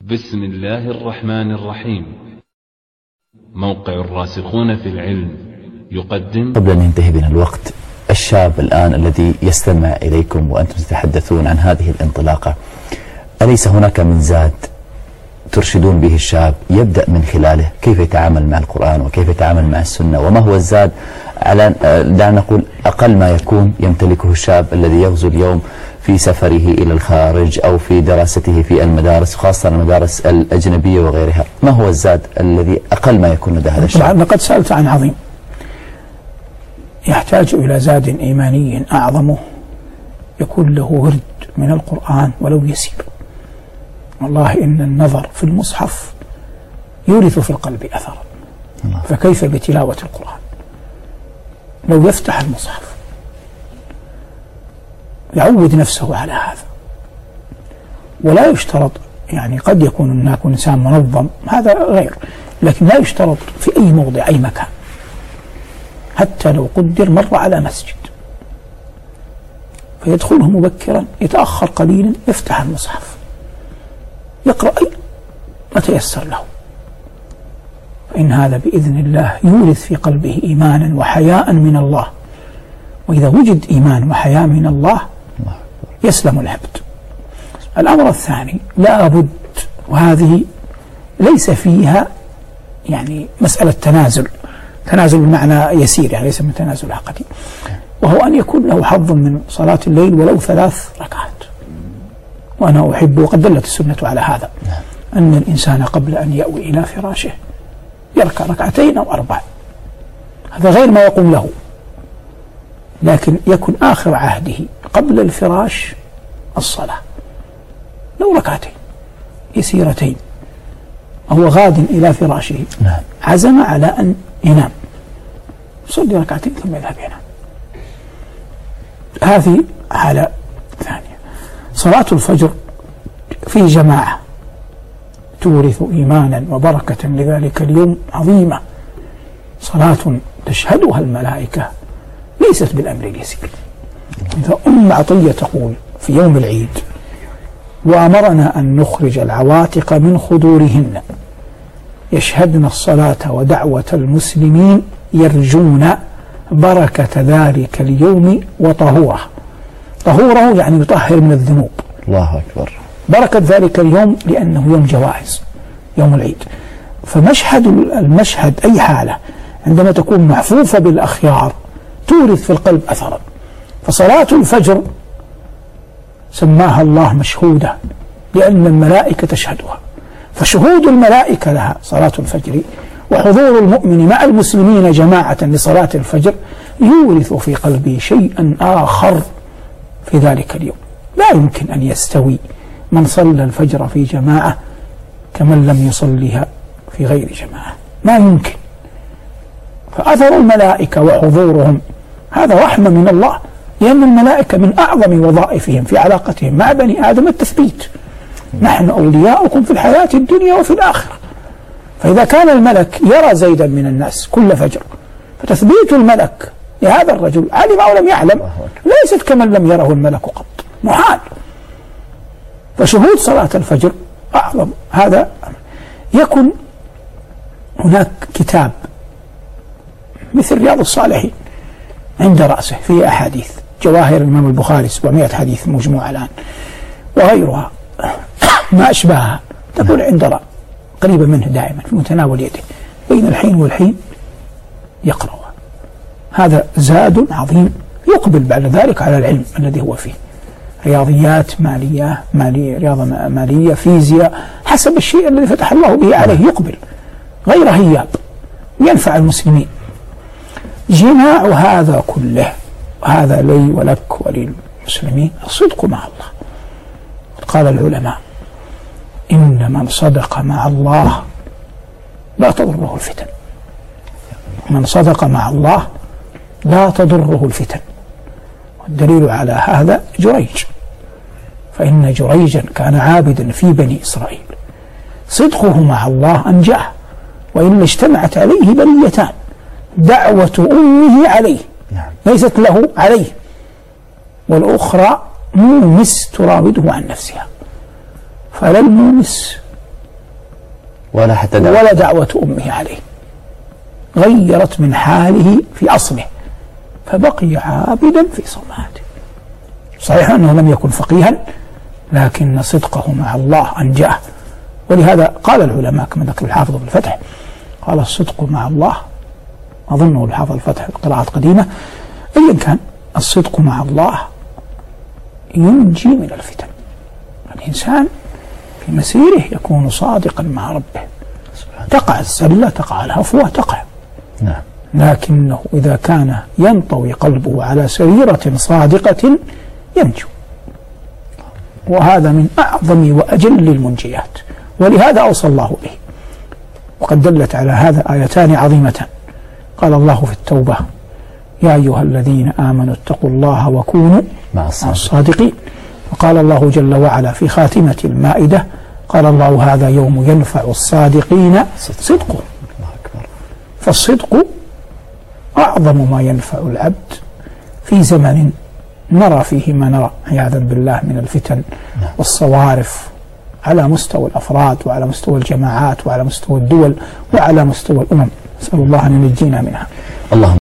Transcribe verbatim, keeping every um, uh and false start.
بسم الله الرحمن الرحيم. موقع الراسخون في العلم يقدم. قبل أن ينتهي بنا الوقت، الشاب الآن الذي يستمع إليكم وأنتم تتحدثون عن هذه الانطلاقة، أليس هناك من زاد ترشدون به الشاب يبدأ من خلاله كيف يتعامل مع القرآن وكيف يتعامل مع السنة؟ وما هو الزاد على دعنا نقول أقل ما يكون يمتلكه الشاب الذي يغزو اليوم في سفره إلى الخارج أو في دراسته في المدارس، خاصة المدارس الأجنبية وغيرها؟ ما هو الزاد الذي أقل ما يكون لدى هذا الشاب؟ طبعا لقد سألت عن عظيم يحتاج إلى زاد إيماني أعظمه، يكون له ورد من القرآن ولو يسير. والله إن النظر في المصحف يورث في القلب أثرا، فكيف بتلاوة القرآن؟ لو يفتح المصحف يعود نفسه على هذا، ولا يشترط، يعني قد يكون هناك إنسان منظم هذا غير، لكن لا يشترط في أي موضع أي مكان، حتى لو قدر مر على مسجد فيدخله مبكرا، يتأخر قليلا، يفتح المصحف يقرأ أي ما تيسر له، فإن هذا بإذن الله يورث في قلبه إيمانا وحياء من الله. وإذا وجد إيمان وحياء من الله يسلم العبد. الأمر الثاني، لا بد، وهذه ليس فيها يعني مسألة تنازل، تنازل بمعنى يسير، يعني ليس من تنازل عقدي، وهو أن يكون له حظ من صلاة الليل ولو ثلاث ركعات. وأنا أحب، وقد دلت السنة على هذا، أن الإنسان قبل أن يأوي إلى فراشه يركع ركعتين أو أربع، هذا غير ما يقوم له، لكن يكن آخر عهده قبل الفراش الصلاة، لو ركعتين يسيرتين، وهو غاد إلى فراشه عزم على أن ينام، يصلي ركعتين ثم يذهب ينام. هذه حالة ثانية. صلاة الفجر في جماعة تورث إيمانا وبركة لذلك اليوم عظيمة، صلاة تشهدها الملائكة ليست بالأمر اليسير. إذا أم عطية تقول في يوم العيد: وأمرنا أن نخرج العواتق من خدورهن يشهدن الصلاة ودعوة المسلمين يرجون بركة ذلك اليوم وطهوره. طهوره يعني يطهر من الذنوب. الله أكبر. بركة ذلك اليوم لأنه يوم جوائز، يوم العيد. فمشهد المشهد أي حالة عندما تكون محفوفة بالأخيار تورث في القلب أثرا. فصلاة الفجر سماها الله مشهودة لأن الملائكة تشهدها، فشهود الملائكة لها صلاة الفجر وحضور المؤمن مع المسلمين جماعة لصلاة الفجر يورث في قلبه شيئا آخر في ذلك اليوم. لا يمكن أن يستوي من صلى الفجر في جماعة كمن لم يصليها في غير جماعة، ما يمكن. فأثر الملائكة وحضورهم هذا رحمة من الله، لأن الملائكة من أعظم وظائفهم في علاقتهم مع بني آدم التثبيت. نحن أولياؤكم في الحياة الدنيا وفي الآخرة. فإذا كان الملك يرى زيدا من الناس كل فجر، فتثبيت الملك لهذا الرجل علم أو لم يعلم ليست كمن لم يره الملك قط، محال. فشهود صلاة الفجر أعظم. هذا يكن هناك كتاب مثل رياض الصالحين عند رأسه فيه أحاديث، جواهر الإمام البخاري سبعمائة حديث مجموعة الآن وغيرها ما أشبهها، تكون عند رأسه قريبة منه دائما في متناول يده، بين الحين والحين يقرأ. هذا زاد عظيم يقبل بعد ذلك على العلم الذي هو فيه، رياضيات، مالية، مالية رياضة مالية، فيزياء، حسب الشيء الذي فتح الله به عليه يقبل غير هياب، ينفع المسلمين. جماع هذا كله، هذا لي ولك وللمسلمين، الصدق مع الله. قال العلماء: إن من صدق مع الله لا تضره الفتن. من صدق مع الله لا تضره الفتن. والدليل على هذا جريج، فإن جريجا كان عابدا في بني إسرائيل، صدقه مع الله أنجاه، وإلا اجتمعت عليه بليتان: دعوة أمه عليه ليست له عليه، والأخرى مومس تراوده عن نفسها. فلا المومس ولا حتى دعوة ولا دعوة أمه عليه، غيرت من حاله في أصله فبقي عابدا في صماته. صحيح أنه لم يكن فقيها، لكن صدقه مع الله أنجاه. ولهذا قال العلماء كما ذكر الحافظ ابن الفتح، قال الصدق مع الله، أظنه الحافظ الفتح في قراءات قديمة، أيا كان الصدق مع الله ينجي من الفتن. الإنسان في مسيره يكون صادقا مع ربه، تقع الزلة، تقع الهفوة، تقع، نعم، لكنه إذا كان ينطوي قلبه على سريرة صادقة ينجو، وهذا من أعظم وأجل المنجيات. ولهذا أوصى الله به، وقد دلت على هذا آيتان عظيمتان. قال الله في التوبة: يا أيها الذين آمنوا اتقوا الله وكونوا مع الصادقين. وقال الله جل وعلا في خاتمة المائدة: قال الله هذا يوم ينفع الصادقين صدقهم. فالصدق أعظم ما ينفع العبد في زمن نرى فيه ما نرى عياذا بالله من الفتن والصوارف على مستوى الأفراد وعلى مستوى الجماعات وعلى مستوى الدول وعلى مستوى الأمم. نسأل الله أن ينجينا منها. اللهم